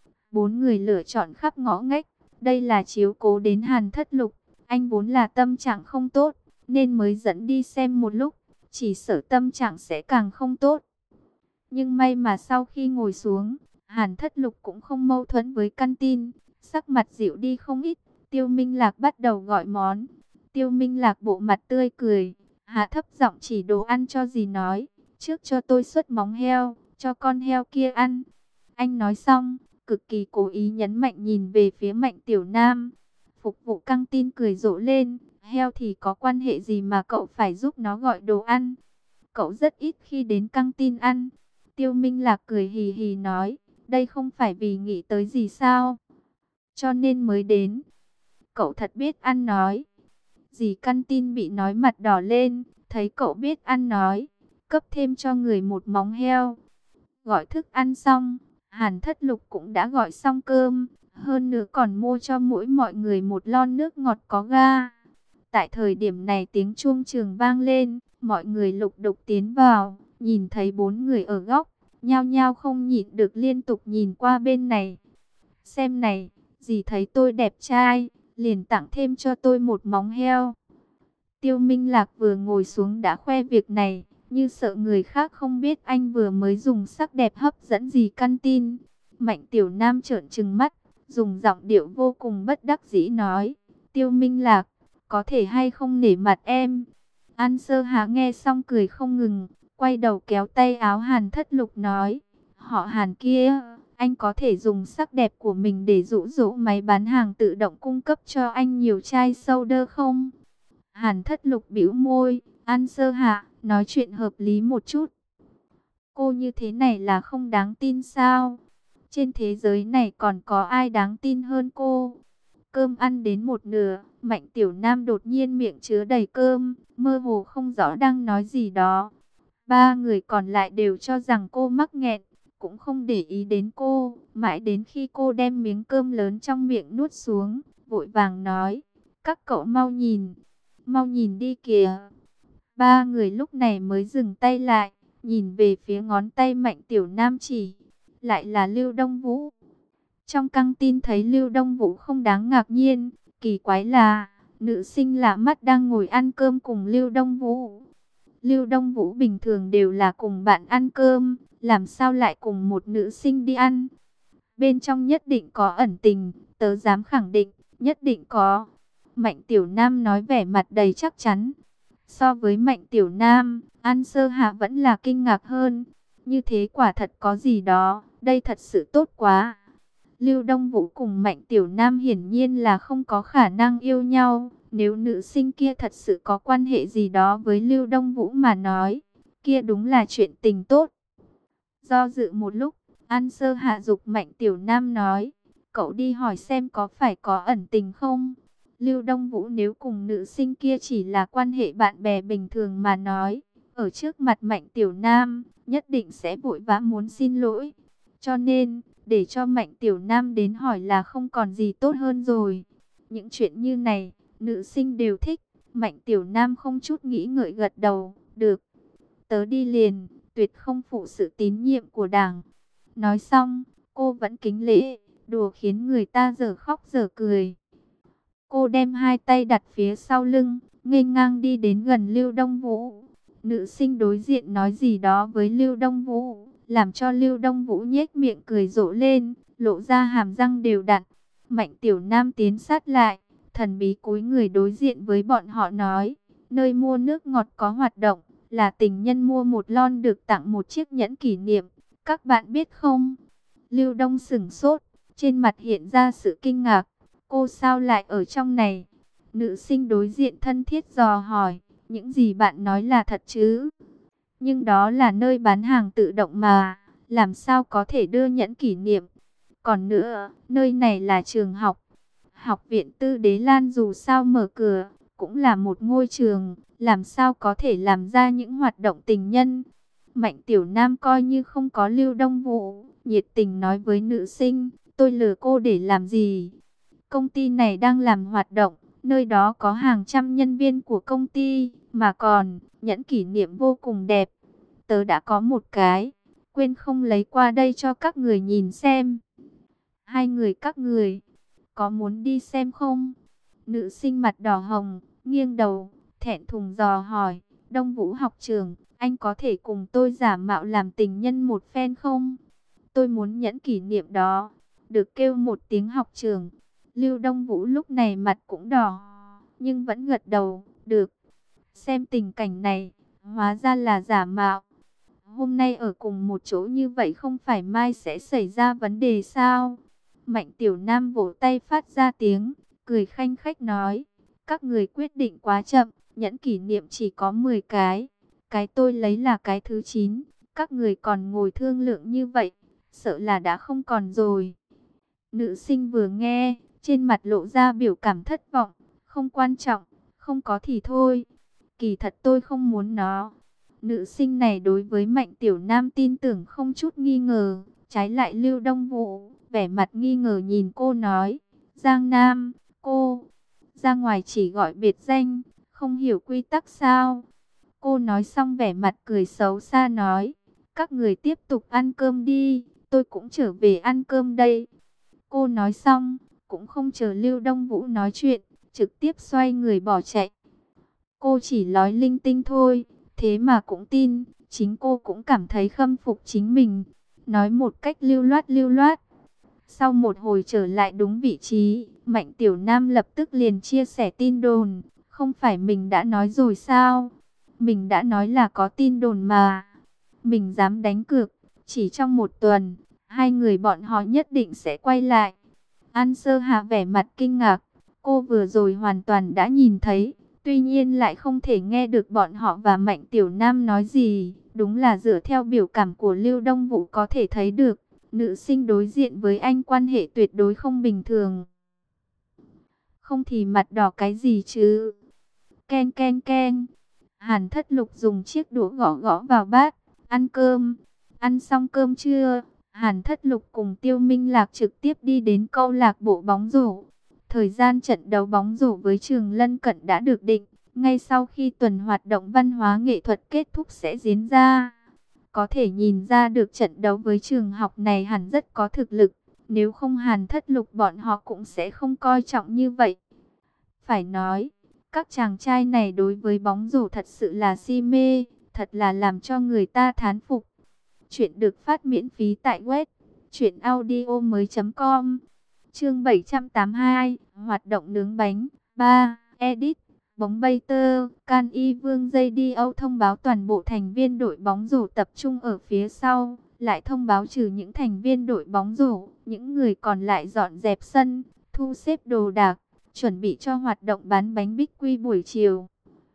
4 người lựa chọn khắp ngõ ngách, đây là chiếu cố đến Hàn Thất Lục. Anh vốn là tâm trạng không tốt, nên mới dẫn đi xem một lúc. Chỉ sợ tâm trạng sẽ càng không tốt. Nhưng may mà sau khi ngồi xuống, Hàn Thất Lục cũng không mâu thuẫn với căn tin, sắc mặt dịu đi không ít. Tiêu Minh Lạc bắt đầu gọi món. Tiêu Minh Lạc bộ mặt tươi cười, hạ thấp giọng chỉ đồ ăn cho dì nói, trước cho tôi suất móng heo, cho con heo kia ăn. Anh nói xong, cực kỳ cố ý nhấn mạnh nhìn về phía Mạnh Tiểu Nam. Phục vụ căng tin cười rộ lên, heo thì có quan hệ gì mà cậu phải giúp nó gọi đồ ăn? Cậu rất ít khi đến căng tin ăn. Tiêu Minh Lạc cười hì hì nói, đây không phải vì nghĩ tới gì sao? Cho nên mới đến. cậu thật biết ăn nói. Dì căn tin bị nói mặt đỏ lên, thấy cậu biết ăn nói, cấp thêm cho người một móng heo. Gọi thức ăn xong, Hàn Thất Lục cũng đã gọi xong cơm, hơn nữa còn mua cho mỗi mọi người một lon nước ngọt có ga. Tại thời điểm này tiếng chuông trường vang lên, mọi người lục đục tiến vào, nhìn thấy 4 người ở góc, nhao nhao không nhịn được liên tục nhìn qua bên này. Xem này, dì thấy tôi đẹp trai, liền tặng thêm cho tôi một móng heo. Tiêu Minh Lạc vừa ngồi xuống đã khoe việc này, như sợ người khác không biết anh vừa mới dùng sắc đẹp hấp dẫn gì căn tin. Mạnh Tiểu Nam trợn trừng mắt, dùng giọng điệu vô cùng bất đắc dĩ nói, Tiêu Minh Lạc, có thể hay không nể mặt em. An Sơ Hà nghe xong cười không ngừng, quay đầu kéo tay áo Hàn Thất Lục nói, họ Hàn kia, anh có thể dùng sắc đẹp của mình để dụ dỗ máy bán hàng tự động cung cấp cho anh nhiều chai soda không? Hàn Thất Lục bĩu môi, An Sơ Hạ, nói chuyện hợp lý một chút. Cô như thế này là không đáng tin sao? Trên thế giới này còn có ai đáng tin hơn cô? Cơm ăn đến một nửa, Mạnh Tiểu Nam đột nhiên miệng chứa đầy cơm, mơ hồ không rõ đang nói gì đó. 3 người còn lại đều cho rằng cô mắc nghẹn, cũng không để ý đến cô, mãi đến khi cô đem miếng cơm lớn trong miệng nuốt xuống, vội vàng nói, các cậu mau nhìn đi kìa. 3 người lúc này mới dừng tay lại, nhìn về phía ngón tay Mạnh Tiểu Nam chỉ, lại là Lưu Đông Vũ. Trong căng tin thấy Lưu Đông Vũ không đáng ngạc nhiên, kỳ quái là, nữ sinh lạ mắt đang ngồi ăn cơm cùng Lưu Đông Vũ. Lưu Đông Vũ bình thường đều là cùng bạn ăn cơm, làm sao lại cùng một nữ sinh đi ăn? Bên trong nhất định có ẩn tình, tớ dám khẳng định, nhất định có. Mạnh Tiểu Nam nói vẻ mặt đầy chắc chắn. So với Mạnh Tiểu Nam, An Sơ Hạ vẫn là kinh ngạc hơn. Như thế quả thật có gì đó, đây thật sự tốt quá. Lưu Đông Vũ cùng Mạnh Tiểu Nam hiển nhiên là không có khả năng yêu nhau. Nếu nữ sinh kia thật sự có quan hệ gì đó với Lưu Đông Vũ mà nói, kia đúng là chuyện tình tốt. Do dự một lúc, An Sơ Hạ dục Mạnh Tiểu Nam nói, cậu đi hỏi xem có phải có ẩn tình không? Lưu Đông Vũ nếu cùng nữ sinh kia chỉ là quan hệ bạn bè bình thường mà nói, ở trước mặt Mạnh Tiểu Nam, nhất định sẽ vội vã muốn xin lỗi. Cho nên, để cho Mạnh Tiểu Nam đến hỏi là không còn gì tốt hơn rồi. Những chuyện như này, nữ sinh đều thích. Mạnh Tiểu Nam không chút nghĩ ngợi gật đầu, được. Tớ đi liền, tuyệt không phụ sự tín nhiệm của đảng. Nói xong, cô vẫn kính lễ, đùa khiến người ta dở khóc dở cười. Cô đem hai tay đặt phía sau lưng, nghênh ngang đi đến gần Lưu Đông Vũ. Nữ sinh đối diện nói gì đó với Lưu Đông Vũ, làm cho Lưu Đông Vũ nhếch miệng cười rộ lên, lộ ra hàm răng đều đặn. Mạnh Tiểu Nam tiến sát lại, thần bí cúi người đối diện với bọn họ nói, nơi mua nước ngọt có hoạt động, là tình nhân mua một lon được tặng một chiếc nhẫn kỷ niệm. Các bạn biết không? Lưu Đông sửng sốt, trên mặt hiện ra sự kinh ngạc. Cô sao lại ở trong này? Nữ sinh đối diện thân thiết dò hỏi, những gì bạn nói là thật chứ? Nhưng đó là nơi bán hàng tự động mà, làm sao có thể đưa nhẫn kỷ niệm? Còn nữa, nơi này là trường học. Học viện Tư Đế Lan dù sao mở cửa, cũng là một ngôi trường, làm sao có thể làm ra những hoạt động tình nhân? Mạnh Tiểu Nam coi như không có Lưu Đông Vũ, nhiệt tình nói với nữ sinh, tôi lừa cô để làm gì? Công ty này đang làm hoạt động, nơi đó có hàng trăm nhân viên của công ty, mà còn, nhẫn kỷ niệm vô cùng đẹp. Tớ đã có một cái, quên không lấy qua đây cho các người nhìn xem. Hai người các người, có muốn đi xem không? Nữ sinh mặt đỏ hồng, nghiêng đầu, thẹn thùng dò hỏi, Đông Vũ học trưởng, anh có thể cùng tôi giả mạo làm tình nhân một phen không? Tôi muốn nhẫn kỷ niệm đó. Được kêu một tiếng học trưởng. Lưu Đông Vũ lúc này mặt cũng đỏ, nhưng vẫn gật đầu, được. Xem tình cảnh này, hóa ra là giả mạo. Hôm nay ở cùng một chỗ như vậy không phải mai sẽ xảy ra vấn đề sao? Mạnh Tiểu Nam vỗ tay phát ra tiếng, cười khanh khách nói, các người quyết định quá chậm, nhẫn kỷ niệm chỉ có 10 cái. Cái tôi lấy là cái thứ 9, các người còn ngồi thương lượng như vậy, sợ là đã không còn rồi. Nữ sinh vừa nghe, trên mặt lộ ra biểu cảm thất vọng. Không quan trọng, không có thì thôi. Kỳ thật tôi không muốn nó. Nữ sinh này đối với Mạnh Tiểu Nam tin tưởng không chút nghi ngờ. Trái lại Lưu Đông Vũ, vẻ mặt nghi ngờ nhìn cô nói. Giang Nam, cô ra ngoài chỉ gọi biệt danh, không hiểu quy tắc sao? Cô nói xong vẻ mặt cười xấu xa nói. Các người tiếp tục ăn cơm đi, tôi cũng trở về ăn cơm đây. Cô nói xong, cũng không chờ Lưu Đông Vũ nói chuyện, trực tiếp xoay người bỏ chạy. Cô chỉ nói linh tinh thôi, thế mà cũng tin, chính cô cũng cảm thấy khâm phục chính mình. Nói một cách lưu loát lưu loát. Sau một hồi trở lại đúng vị trí, Mạnh Tiểu Nam lập tức liền chia sẻ tin đồn. Không phải mình đã nói rồi sao? Mình đã nói là có tin đồn mà. Mình dám đánh cược, chỉ trong một tuần, hai người bọn họ nhất định sẽ quay lại. An Sơ Hạ vẻ mặt kinh ngạc, cô vừa rồi hoàn toàn đã nhìn thấy, tuy nhiên lại không thể nghe được bọn họ và Mạnh Tiểu Nam nói gì. Đúng là dựa theo biểu cảm của Lưu Đông Vũ có thể thấy được, nữ sinh đối diện với anh quan hệ tuyệt đối không bình thường. Không thì mặt đỏ cái gì chứ? Ken ken ken. Hàn Thất Lục dùng chiếc đũa gõ gõ vào bát. Ăn cơm. Ăn xong cơm chưa? Hàn Thất Lục cùng Tiêu Minh Lạc trực tiếp đi đến câu lạc bộ bóng rổ. Thời gian trận đấu bóng rổ với trường lân cận đã được định. Ngay sau khi tuần hoạt động văn hóa nghệ thuật kết thúc sẽ diễn ra. Có thể nhìn ra được trận đấu với trường học này hẳn rất có thực lực. Nếu không Hàn Thất Lục bọn họ cũng sẽ không coi trọng như vậy. Phải nói, các chàng trai này đối với bóng rổ thật sự là si mê, thật là làm cho người ta thán phục. Chuyện được phát miễn phí tại web truyệnaudiomoi.com. Chương 782, hoạt động nướng bánh 3, edit. Bóng bay tơ, Can Y Vương JDO thông báo toàn bộ thành viên đội bóng rổ tập trung ở phía sau, lại thông báo trừ những thành viên đội bóng rổ, những người còn lại dọn dẹp sân, thu xếp đồ đạc, chuẩn bị cho hoạt động bán bánh bích quy buổi chiều.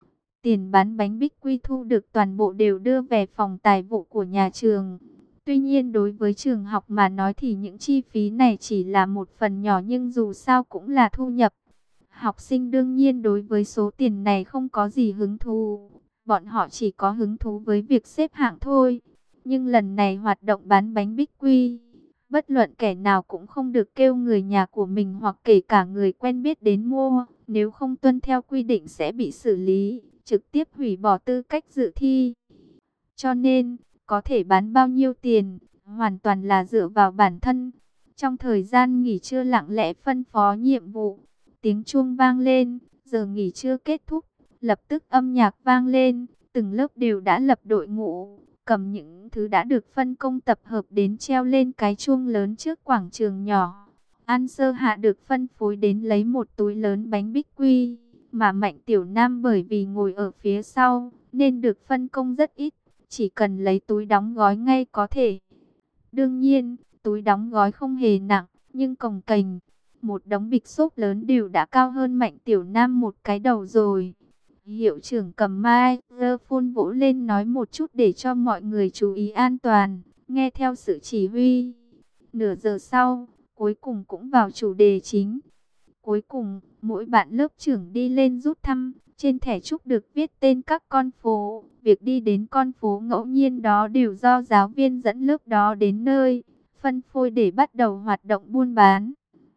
Tiền bán bánh bích quy thu được toàn bộ đều đưa về phòng tài vụ của nhà trường. Tuy nhiên đối với trường học mà nói thì những chi phí này chỉ là một phần nhỏ nhưng dù sao cũng là thu nhập. Học sinh đương nhiên đối với số tiền này không có gì hứng thú. Bọn họ chỉ có hứng thú với việc xếp hạng thôi. Nhưng lần này hoạt động bán bánh bích quy, bất luận kẻ nào cũng không được kêu người nhà của mình hoặc kể cả người quen biết đến mua. Nếu không tuân theo quy định sẽ bị xử lý, trực tiếp hủy bỏ tư cách dự thi. Cho nên, có thể bán bao nhiêu tiền, hoàn toàn là dựa vào bản thân. Trong thời gian nghỉ trưa lặng lẽ phân phó nhiệm vụ, tiếng chuông vang lên, giờ nghỉ trưa kết thúc, lập tức âm nhạc vang lên, từng lớp đều đã lập đội ngũ, cầm những thứ đã được phân công tập hợp đến treo lên cái chuông lớn trước quảng trường nhỏ. An Sơ Hạ được phân phối đến lấy một túi lớn bánh bích quy, mà Mạnh Tiểu Nam bởi vì ngồi ở phía sau, nên được phân công rất ít, chỉ cần lấy túi đóng gói ngay có thể. Đương nhiên, túi đóng gói không hề nặng, nhưng cồng kềnh. Một đống bịch xốp lớn đều đã cao hơn Mạnh Tiểu Nam một cái đầu rồi. Hiệu trưởng cầm microphone vỗ lên nói một chút để cho mọi người chú ý an toàn, nghe theo sự chỉ huy. Nửa giờ sau, cuối cùng cũng vào chủ đề chính. Cuối cùng, mỗi bạn lớp trưởng đi lên rút thăm, trên thẻ chúc được viết tên các con phố. Việc đi đến con phố ngẫu nhiên đó đều do giáo viên dẫn lớp đó đến nơi, phân phối để bắt đầu hoạt động buôn bán.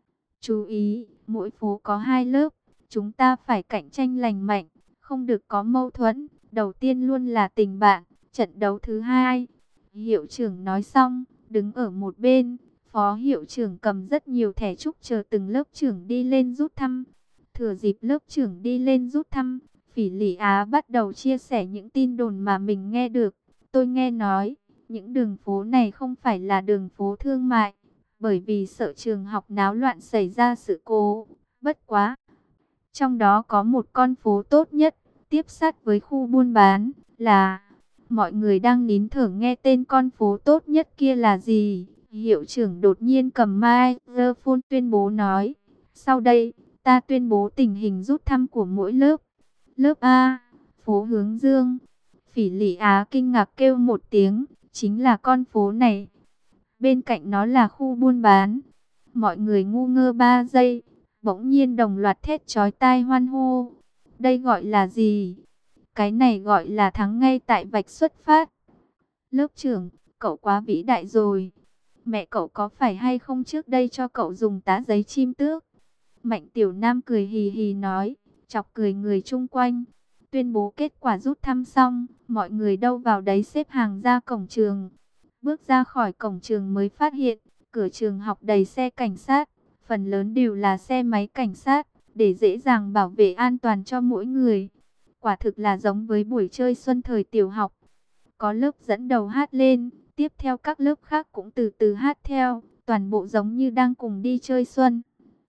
Chú ý, mỗi phố có 2 lớp, chúng ta phải cạnh tranh lành mạnh, không được có mâu thuẫn. Đầu tiên luôn là tình bạn, trận đấu thứ hai. Hiệu trưởng nói xong, đứng ở một bên, phó hiệu trưởng cầm rất nhiều thẻ chúc chờ từng lớp trưởng đi lên rút thăm. Thừa dịp lớp trưởng đi lên rút thăm, Phỉ Lị Á bắt đầu chia sẻ những tin đồn mà mình nghe được. Tôi nghe nói, những đường phố này không phải là đường phố thương mại, bởi vì sợ trường học náo loạn xảy ra sự cố. Bất quá, trong đó có một con phố tốt nhất, tiếp sát với khu buôn bán, là... Mọi người đang nín thở nghe tên con phố tốt nhất kia là gì. Hiệu trưởng đột nhiên cầm microphone tuyên bố nói. Sau đây, ta tuyên bố tình hình rút thăm của mỗi lớp. Lớp A, phố Hướng Dương. Phỉ Lị Á kinh ngạc kêu một tiếng, chính là con phố này. Bên cạnh nó là khu buôn bán. Mọi người ngu ngơ 3 giây, Bỗng nhiên đồng loạt thét chói tai hoan hô. Đây gọi là gì? Cái này gọi là thắng ngay tại vạch xuất phát. Lớp trưởng, cậu quá vĩ đại rồi. Mẹ cậu có phải hay không trước đây cho cậu dùng tá giấy chim tước? Mạnh Tiểu Nam cười hì hì nói, chọc cười người chung quanh. Tuyên bố kết quả rút thăm xong, mọi người đâu vào đấy xếp hàng ra cổng trường. Bước ra khỏi cổng trường mới phát hiện, cửa trường học đầy xe cảnh sát, phần lớn đều là xe máy cảnh sát, để dễ dàng bảo vệ an toàn cho mỗi người. Quả thực là giống với buổi chơi xuân thời tiểu học. Có lớp dẫn đầu hát lên, tiếp theo các lớp khác cũng từ từ hát theo, toàn bộ giống như đang cùng đi chơi xuân.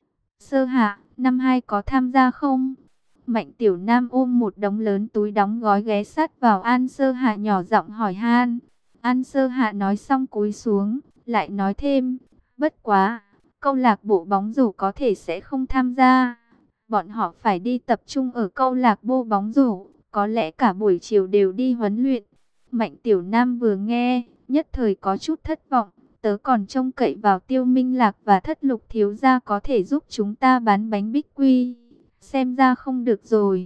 Sơ Hạ, năm 2 có tham gia không? Mạnh Tiểu Nam ôm một đống lớn túi đóng gói ghé sát vào An Sơ Hạ nhỏ giọng hỏi han. An Sơ Hạ nói xong cúi xuống, lại nói thêm, bất quá, câu lạc bộ bóng rổ có thể sẽ không tham gia. Bọn họ phải đi tập trung ở câu lạc bộ bóng rổ, có lẽ cả buổi chiều đều đi huấn luyện. Mạnh Tiểu Nam vừa nghe, nhất thời có chút thất vọng. Tớ còn trông cậy vào Tiêu Minh Lạc và Thất Lục thiếu gia có thể giúp chúng ta bán bánh bích quy. Xem ra không được rồi.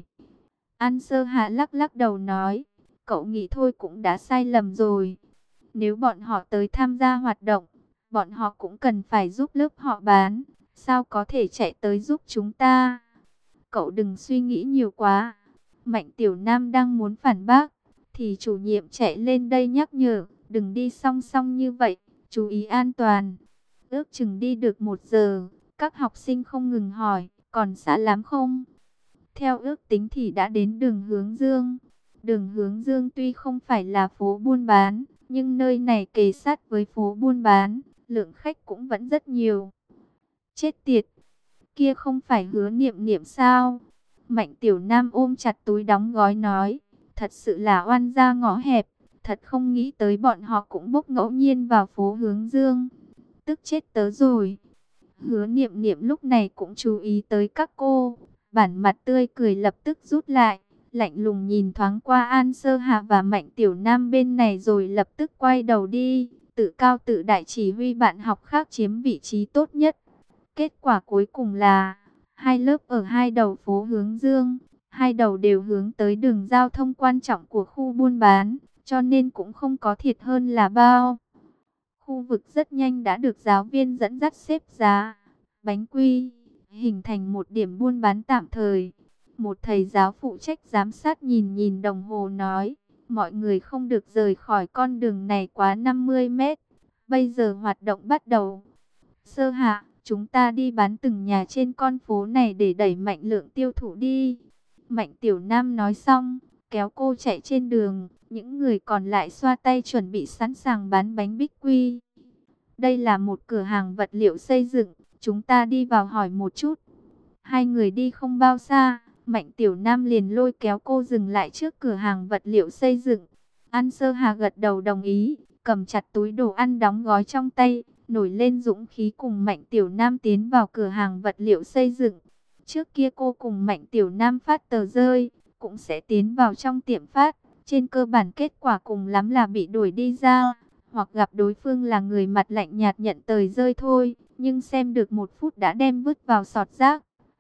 An Sơ Hạ lắc lắc đầu nói, cậu nghĩ thôi cũng đã sai lầm rồi. Nếu bọn họ tới tham gia hoạt động, bọn họ cũng cần phải giúp lớp họ bán. Sao có thể chạy tới giúp chúng ta? Cậu đừng suy nghĩ nhiều quá. Mạnh Tiểu Nam đang muốn phản bác, thì chủ nhiệm chạy lên đây nhắc nhở, đừng đi song song như vậy, chú ý an toàn. Ước chừng đi được 1 giờ, các học sinh không ngừng hỏi, còn xa lắm không? Theo ước tính thì đã đến đường Hướng Dương. Đường Hướng Dương tuy không phải là phố buôn bán, nhưng nơi này kề sát với phố buôn bán, lượng khách cũng vẫn rất nhiều. Chết tiệt, kia không phải Hứa Niệm Niệm sao? Mạnh Tiểu Nam ôm chặt túi đóng gói nói, thật sự là oan gia ngõ hẹp, thật không nghĩ tới bọn họ cũng bốc ngẫu nhiên vào phố Hướng Dương. Tức chết tớ rồi. Hứa Niệm Niệm lúc này cũng chú ý tới các cô, bản mặt tươi cười lập tức rút lại, lạnh lùng nhìn thoáng qua An Sơ Hạ và Mạnh Tiểu Nam bên này rồi lập tức quay đầu đi, tự cao tự đại chỉ huy bạn học khác chiếm vị trí tốt nhất. Kết quả cuối cùng là hai lớp ở hai đầu phố Hướng Dương, hai đầu đều hướng tới đường giao thông quan trọng của khu buôn bán, cho nên cũng không có thiệt hơn là bao. Khu vực rất nhanh đã được giáo viên dẫn dắt xếp giá bánh quy, hình thành một điểm buôn bán tạm thời. Một thầy giáo phụ trách giám sát nhìn nhìn đồng hồ nói, mọi người không được rời khỏi con đường này quá 50 mét. Bây giờ hoạt động bắt đầu. Sơ Hạ, chúng ta đi bán từng nhà trên con phố này để đẩy mạnh lượng tiêu thụ đi. Mạnh Tiểu Nam nói xong, kéo cô chạy trên đường. Những người còn lại xoa tay chuẩn bị sẵn sàng bán bánh bích quy. Đây là một cửa hàng vật liệu xây dựng, chúng ta đi vào hỏi một chút. Hai người đi không bao xa, Mạnh Tiểu Nam liền lôi kéo cô dừng lại trước cửa hàng vật liệu xây dựng. An Sơ Hà gật đầu đồng ý, cầm chặt túi đồ ăn đóng gói trong tay, nổi lên dũng khí cùng Mạnh Tiểu Nam tiến vào cửa hàng vật liệu xây dựng. Trước kia cô cùng Mạnh Tiểu Nam phát tờ rơi, cũng sẽ tiến vào trong tiệm phát. Trên cơ bản kết quả cùng lắm là bị đuổi đi ra, hoặc gặp đối phương là người mặt lạnh nhạt nhận tờ rơi thôi, nhưng xem được 1 phút đã đem vứt vào sọt rác.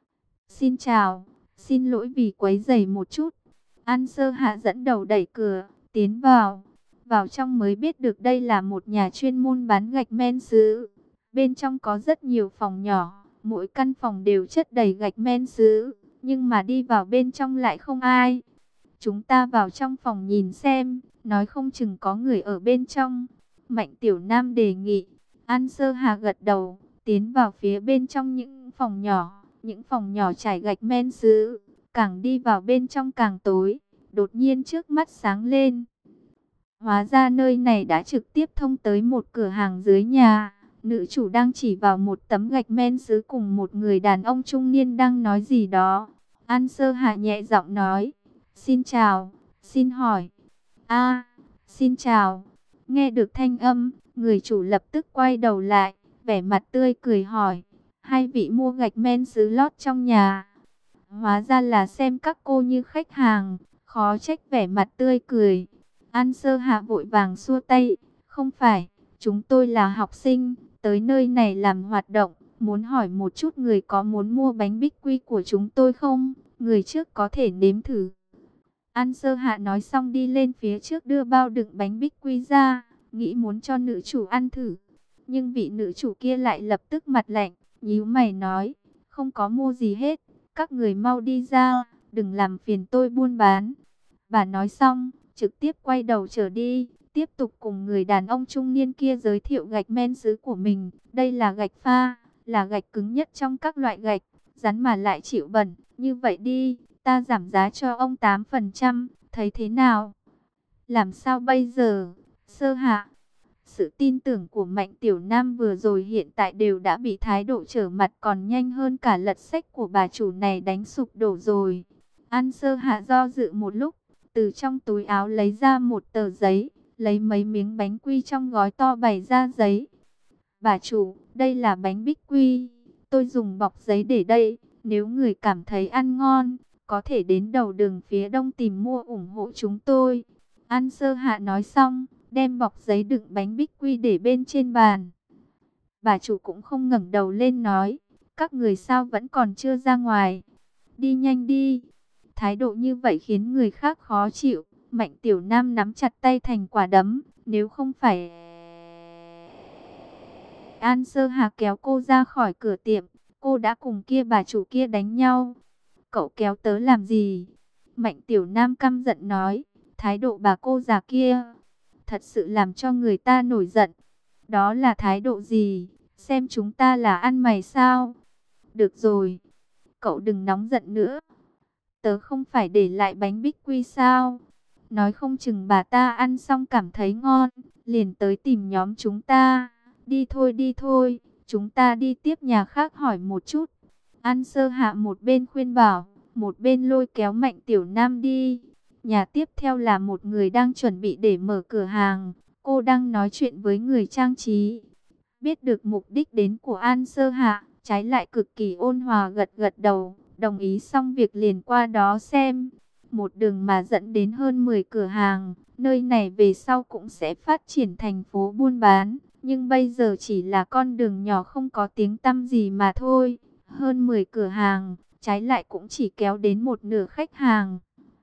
Xin chào, xin lỗi vì quấy rầy một chút. An Sơ Hạ dẫn đầu đẩy cửa, tiến vào. Vào trong mới biết được đây là một nhà chuyên môn bán gạch men sứ. Bên trong có rất nhiều phòng nhỏ, mỗi căn phòng đều chất đầy gạch men sứ, nhưng mà đi vào bên trong lại không ai. Chúng ta vào trong phòng nhìn xem, nói không chừng có người ở bên trong. Mạnh Tiểu Nam đề nghị. An Sơ Hà gật đầu, tiến vào phía bên trong những phòng nhỏ. Những phòng nhỏ trải gạch men sứ, càng đi vào bên trong càng tối. Đột nhiên trước mắt sáng lên. Hóa ra nơi này đã trực tiếp thông tới một cửa hàng dưới nhà. Nữ chủ đang chỉ vào một tấm gạch men sứ cùng một người đàn ông trung niên đang nói gì đó. An Sơ Hà nhẹ giọng nói, xin chào, xin hỏi. Xin chào. Nghe được thanh âm, người chủ lập tức quay đầu lại, vẻ mặt tươi cười hỏi, hai vị mua gạch men sứ lót trong nhà. Hóa ra là xem các cô như khách hàng, khó trách vẻ mặt tươi cười. An Sơ Hạ vội vàng xua tay, không phải, chúng tôi là học sinh, tới nơi này làm hoạt động, muốn hỏi một chút người có muốn mua bánh bích quy của chúng tôi không? Người trước có thể nếm thử. An Sơ Hạ nói xong đi lên phía trước đưa bao đựng bánh bích quy ra, nghĩ muốn cho nữ chủ ăn thử. Nhưng vị nữ chủ kia lại lập tức mặt lạnh, nhíu mày nói, không có mua gì hết, các người mau đi ra, đừng làm phiền tôi buôn bán. Bà nói xong, trực tiếp quay đầu trở đi, tiếp tục cùng người đàn ông trung niên kia giới thiệu gạch men sứ của mình. Đây là gạch pha, là gạch cứng nhất trong các loại gạch, rắn mà lại chịu bẩn. Như vậy đi, ta giảm giá cho ông 8%, thấy thế nào? Làm sao bây giờ? Sơ Hạ, sự tin tưởng của Mạnh Tiểu Nam vừa rồi hiện tại đều đã bị thái độ trở mặt còn nhanh hơn cả lật sách của bà chủ này đánh sụp đổ rồi. An Sơ Hạ do dự một lúc, từ trong túi áo lấy ra một tờ giấy, lấy mấy miếng bánh quy trong gói to bày ra giấy. Bà chủ, đây là bánh bích quy, tôi dùng bọc giấy để đây, nếu người cảm thấy ăn ngon, có thể đến đầu đường phía đông tìm mua ủng hộ chúng tôi. An Sơ Hạ nói xong, đem bọc giấy đựng bánh bích quy để bên trên bàn. Bà chủ cũng không ngẩng đầu lên nói, các người sao vẫn còn chưa ra ngoài, đi nhanh đi. Thái độ như vậy khiến người khác khó chịu. Mạnh Tiểu Nam nắm chặt tay thành quả đấm, nếu không phải An Sơ Hà kéo cô ra khỏi cửa tiệm, cô đã cùng kia bà chủ kia đánh nhau. Cậu kéo tớ làm gì? Mạnh Tiểu Nam căm giận nói, thái độ bà cô già kia thật sự làm cho người ta nổi giận. Đó là thái độ gì? Xem chúng ta là ăn mày sao? Được rồi, cậu đừng nóng giận nữa. Tớ không phải để lại bánh bích quy sao? Nói không chừng bà ta ăn xong cảm thấy ngon, liền tới tìm nhóm chúng ta. Đi thôi, chúng ta đi tiếp nhà khác hỏi một chút. An Sơ Hạ một bên khuyên bảo, một bên lôi kéo Mạnh Tiểu Nam đi. Nhà tiếp theo là một người đang chuẩn bị để mở cửa hàng. Cô đang nói chuyện với người trang trí. Biết được mục đích đến của An Sơ Hạ, trái lại cực kỳ ôn hòa gật gật đầu, đồng ý xong việc liền qua đó xem. Một đường mà dẫn đến hơn 10 cửa hàng, nơi này về sau cũng sẽ phát triển thành phố buôn bán. Nhưng bây giờ chỉ là con đường nhỏ không có tiếng tăm gì mà thôi. Hơn 10 cửa hàng, trái lại cũng chỉ kéo đến một nửa khách hàng.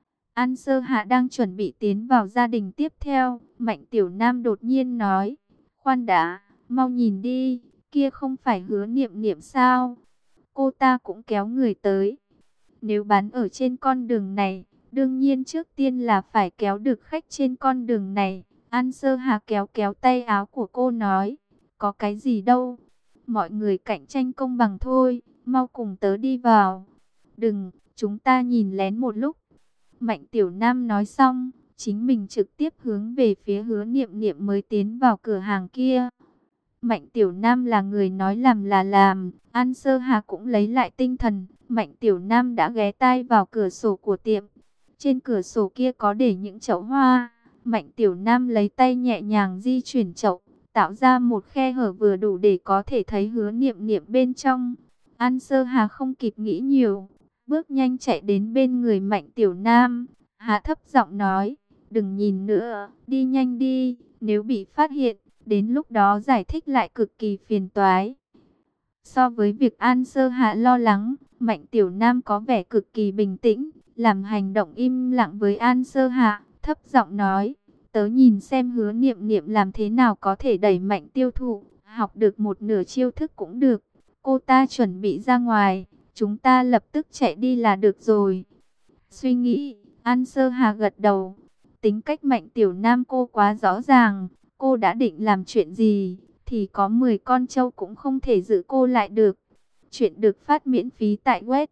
An Sơ Hạ đang chuẩn bị tiến vào gia đình tiếp theo. Mạnh Tiểu Nam đột nhiên nói, khoan đã, mau nhìn đi, kia không phải Hứa Niệm Niệm sao? Cô ta cũng kéo người tới. Nếu bán ở trên con đường này, đương nhiên trước tiên là phải kéo được khách trên con đường này. An Sơ Hà kéo kéo tay áo của cô nói, có cái gì đâu, mọi người cạnh tranh công bằng thôi, mau cùng tớ đi vào. Đừng, chúng ta nhìn lén một lúc. Mạnh Tiểu Nam nói xong, chính mình trực tiếp hướng về phía Hứa Niệm Niệm mới tiến vào cửa hàng kia. Mạnh Tiểu Nam là người nói làm là làm, An Sơ Hà cũng lấy lại tinh thần. Mạnh Tiểu Nam đã ghé tai vào cửa sổ của tiệm. Trên cửa sổ kia có để những chậu hoa. Mạnh Tiểu Nam lấy tay nhẹ nhàng di chuyển chậu, tạo ra một khe hở vừa đủ để có thể thấy Hứa Niệm Niệm bên trong. An Sơ Hà không kịp nghĩ nhiều, bước nhanh chạy đến bên người Mạnh Tiểu Nam, hạ thấp giọng nói, đừng nhìn nữa, đi nhanh đi, nếu bị phát hiện, đến lúc đó giải thích lại cực kỳ phiền toái. So với việc An Sơ Hạ lo lắng, Mạnh Tiểu Nam có vẻ cực kỳ bình tĩnh, làm hành động im lặng với An Sơ Hạ, thấp giọng nói, tớ nhìn xem Hứa Niệm Niệm làm thế nào có thể đẩy mạnh tiêu thụ, học được một nửa chiêu thức cũng được. Cô ta chuẩn bị ra ngoài, chúng ta lập tức chạy đi là được rồi. Suy nghĩ, An Sơ Hà gật đầu, tính cách Mạnh Tiểu Nam cô quá rõ ràng, cô đã định làm chuyện gì thì có 10 con trâu cũng không thể giữ cô lại được. Chuyện được phát miễn phí tại web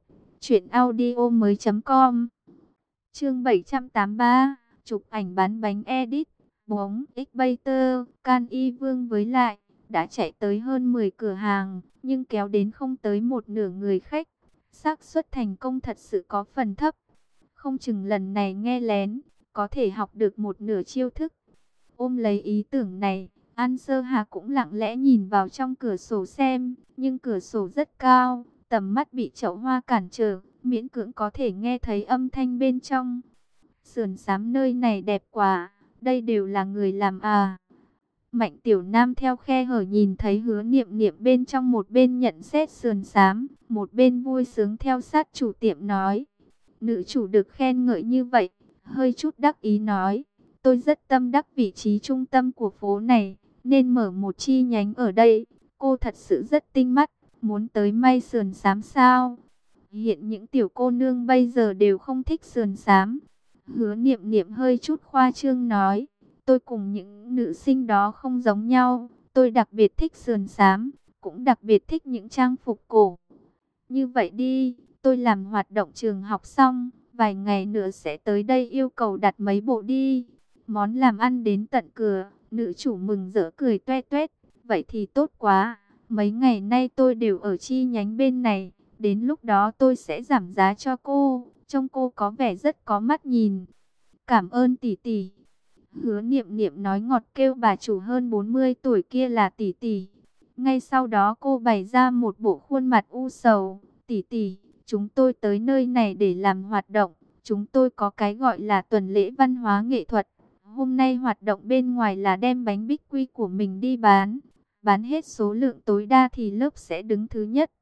truyệnaudiomoi.com. Chương 783, chụp ảnh bán bánh edit. Bóng Xbater, Can Y Vương với lại đã chạy tới hơn 10 cửa hàng, nhưng kéo đến không tới một nửa người khách. Xác suất thành công thật sự có phần thấp. Không chừng lần này nghe lén, có thể học được một nửa chiêu thức. Ôm lấy ý tưởng này, An Sơ Hà cũng lặng lẽ nhìn vào trong cửa sổ xem, nhưng cửa sổ rất cao, tầm mắt bị chậu hoa cản trở, miễn cưỡng có thể nghe thấy âm thanh bên trong. Sườn xám nơi này đẹp quá, đây đều là người làm à? Mạnh Tiểu Nam theo khe hở nhìn thấy Hứa Niệm Niệm bên trong, một bên nhận xét sườn xám, một bên vui sướng theo sát chủ tiệm nói. Nữ chủ được khen ngợi như vậy, hơi chút đắc ý nói, tôi rất tâm đắc vị trí trung tâm của phố này, nên mở một chi nhánh ở đây. Cô thật sự rất tinh mắt, muốn tới may sườn xám sao? Hiện những tiểu cô nương bây giờ đều không thích sườn xám. Hứa Niệm Niệm hơi chút khoa trương nói, tôi cùng những nữ sinh đó không giống nhau, tôi đặc biệt thích sườn xám, cũng đặc biệt thích những trang phục cổ. Như vậy đi, tôi làm hoạt động trường học xong, vài ngày nữa sẽ tới đây yêu cầu đặt mấy bộ đi. Món làm ăn đến tận cửa, nữ chủ mừng rỡ cười toe toét. Vậy thì tốt quá, mấy ngày nay tôi đều ở chi nhánh bên này, đến lúc đó tôi sẽ giảm giá cho cô, trông cô có vẻ rất có mắt nhìn. Cảm ơn tỷ tỷ. Hứa Niệm Niệm nói ngọt kêu bà chủ hơn 40 tuổi kia là tỷ tỷ. Ngay sau đó cô bày ra một bộ khuôn mặt u sầu. Tỷ tỷ, chúng tôi tới nơi này để làm hoạt động. Chúng tôi có cái gọi là tuần lễ văn hóa nghệ thuật. Hôm nay hoạt động bên ngoài là đem bánh bích quy của mình đi bán. Bán hết số lượng tối đa thì lớp sẽ đứng thứ nhất.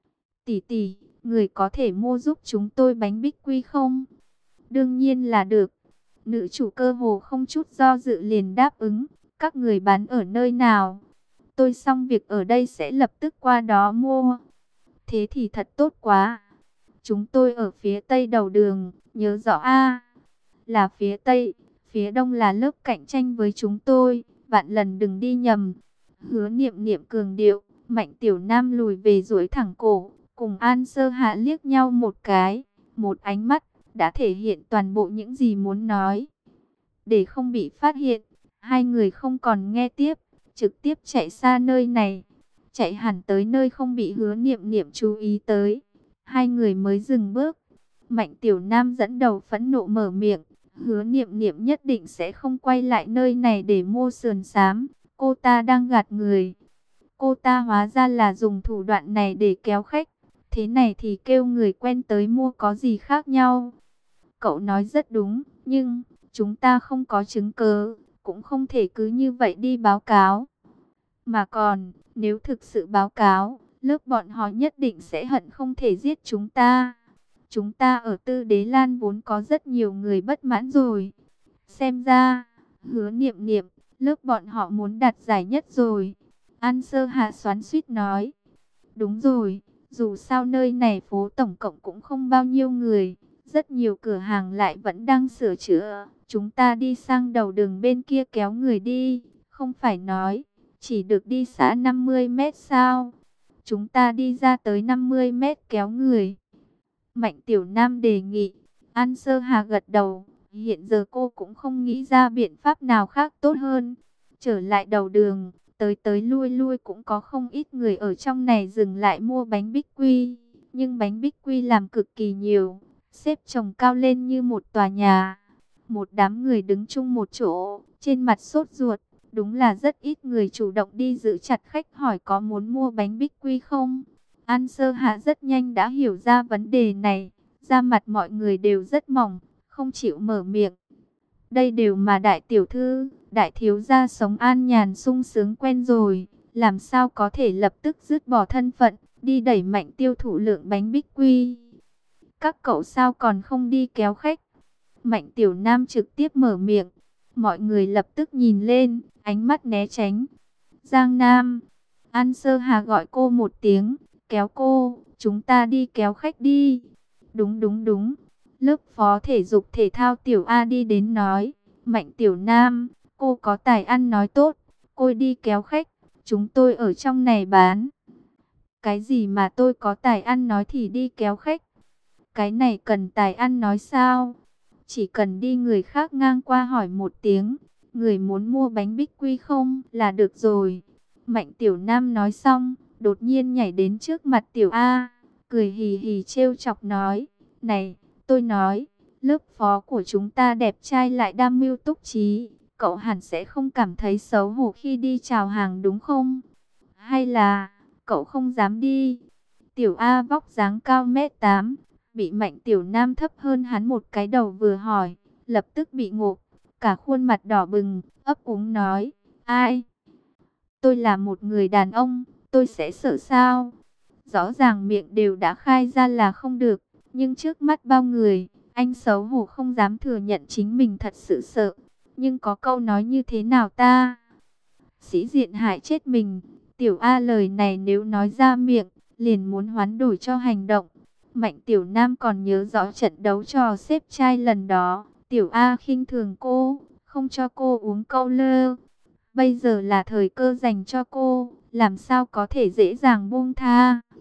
Tỷ tỷ, người có thể mua giúp chúng tôi bánh bích quy không? Đương nhiên là được. Nữ chủ cơ hồ không chút do dự liền đáp ứng. Các người bán ở nơi nào? Tôi xong việc ở đây sẽ lập tức qua đó mua. Thế thì thật tốt quá. Chúng tôi ở phía tây đầu đường, nhớ rõ a? Là phía tây, phía đông là lớp cạnh tranh với chúng tôi, vạn lần đừng đi nhầm. Hứa Niệm Niệm cường điệu, Mạnh Tiểu Nam lùi về duỗi thẳng cổ, cùng An Sơ Hạ liếc nhau một cái, một ánh mắt đã thể hiện toàn bộ những gì muốn nói. Để không bị phát hiện, hai người không còn nghe tiếp, trực tiếp chạy xa nơi này, chạy hẳn tới nơi không bị Hứa Niệm Niệm chú ý tới. Hai người mới dừng bước. Mạnh Tiểu Nam dẫn đầu phẫn nộ mở miệng, Hứa Niệm Niệm nhất định sẽ không quay lại nơi này để mua sườn xám, cô ta đang gạt người. Cô ta hóa ra là dùng thủ đoạn này để kéo khách, thế này thì kêu người quen tới mua có gì khác nhau. Cậu nói rất đúng, nhưng chúng ta không có chứng cứ, cũng không thể cứ như vậy đi báo cáo. Mà còn, nếu thực sự báo cáo, lớp bọn họ nhất định sẽ hận không thể giết chúng ta. Chúng ta ở Tư Đế Lan vốn có rất nhiều người bất mãn rồi. Xem ra, Hứa Niệm Niệm, lớp bọn họ muốn đạt giải nhất rồi. An Sơ Hạ xoắn xuýt nói. Đúng rồi, dù sao nơi này phố tổng cộng cũng không bao nhiêu người. Rất nhiều cửa hàng lại vẫn đang sửa chữa. Chúng ta đi sang đầu đường bên kia kéo người đi. Không phải nói, chỉ được đi xã 50 mét sao? Chúng ta đi ra tới 50 mét kéo người. Mạnh Tiểu Nam đề nghị. An Sơ Hà gật đầu. Hiện giờ cô cũng không nghĩ ra biện pháp nào khác tốt hơn. Trở lại đầu đường, tới tới lui lui cũng có không ít người ở trong này dừng lại mua bánh bích quy. Nhưng bánh bích quy làm cực kỳ nhiều, xếp chồng cao lên như một tòa nhà. Một đám người đứng chung một chỗ, trên mặt sốt ruột. Đúng là rất ít người chủ động đi giữ chặt khách hỏi có muốn mua bánh bích quy không. An Sơ Hạ rất nhanh đã hiểu ra vấn đề này. Da mặt mọi người đều rất mỏng, không chịu mở miệng. Đây đều mà đại tiểu thư, đại thiếu gia sống an nhàn sung sướng quen rồi. Làm sao có thể lập tức dứt bỏ thân phận, đi đẩy mạnh tiêu thụ lượng bánh bích quy. Các cậu sao còn không đi kéo khách? Mạnh Tiểu Nam trực tiếp mở miệng. Mọi người lập tức nhìn lên, ánh mắt né tránh. Giang Nam, An Sơ Hà gọi cô một tiếng, kéo cô, chúng ta đi kéo khách đi. Đúng đúng đúng, lớp phó thể dục thể thao Tiểu A đi đến nói, Mạnh Tiểu Nam, cô có tài ăn nói tốt, cô đi kéo khách, chúng tôi ở trong này bán. Cái gì mà tôi có tài ăn nói thì đi kéo khách? Cái này cần tài ăn nói sao? Chỉ cần đi người khác ngang qua hỏi một tiếng, người muốn mua bánh bích quy không là được rồi. Mạnh Tiểu Nam nói xong, đột nhiên nhảy đến trước mặt Tiểu A, cười hì hì trêu chọc nói, này, tôi nói, lớp phó của chúng ta đẹp trai lại đam mưu túc trí, cậu hẳn sẽ không cảm thấy xấu hổ khi đi chào hàng đúng không? Hay là, cậu không dám đi? Tiểu A vóc dáng cao 1m8, bị Mạnh Tiểu Nam thấp hơn hắn một cái đầu vừa hỏi, lập tức bị ngộp, cả khuôn mặt đỏ bừng, ấp úng nói, ai? Tôi là một người đàn ông, tôi sẽ sợ sao? Rõ ràng miệng đều đã khai ra là không được, nhưng trước mắt bao người, anh xấu hổ không dám thừa nhận chính mình thật sự sợ. Nhưng có câu nói như thế nào ta? Sĩ diện hại chết mình. Tiểu A lời này nếu nói ra miệng, liền muốn hoán đổi cho hành động. Mạnh Tiểu Nam còn nhớ rõ trận đấu trò xếp trai lần đó. Tiểu A khinh thường cô, không cho cô uống câu lơ. Bây giờ là thời cơ dành cho cô, làm sao có thể dễ dàng buông tha.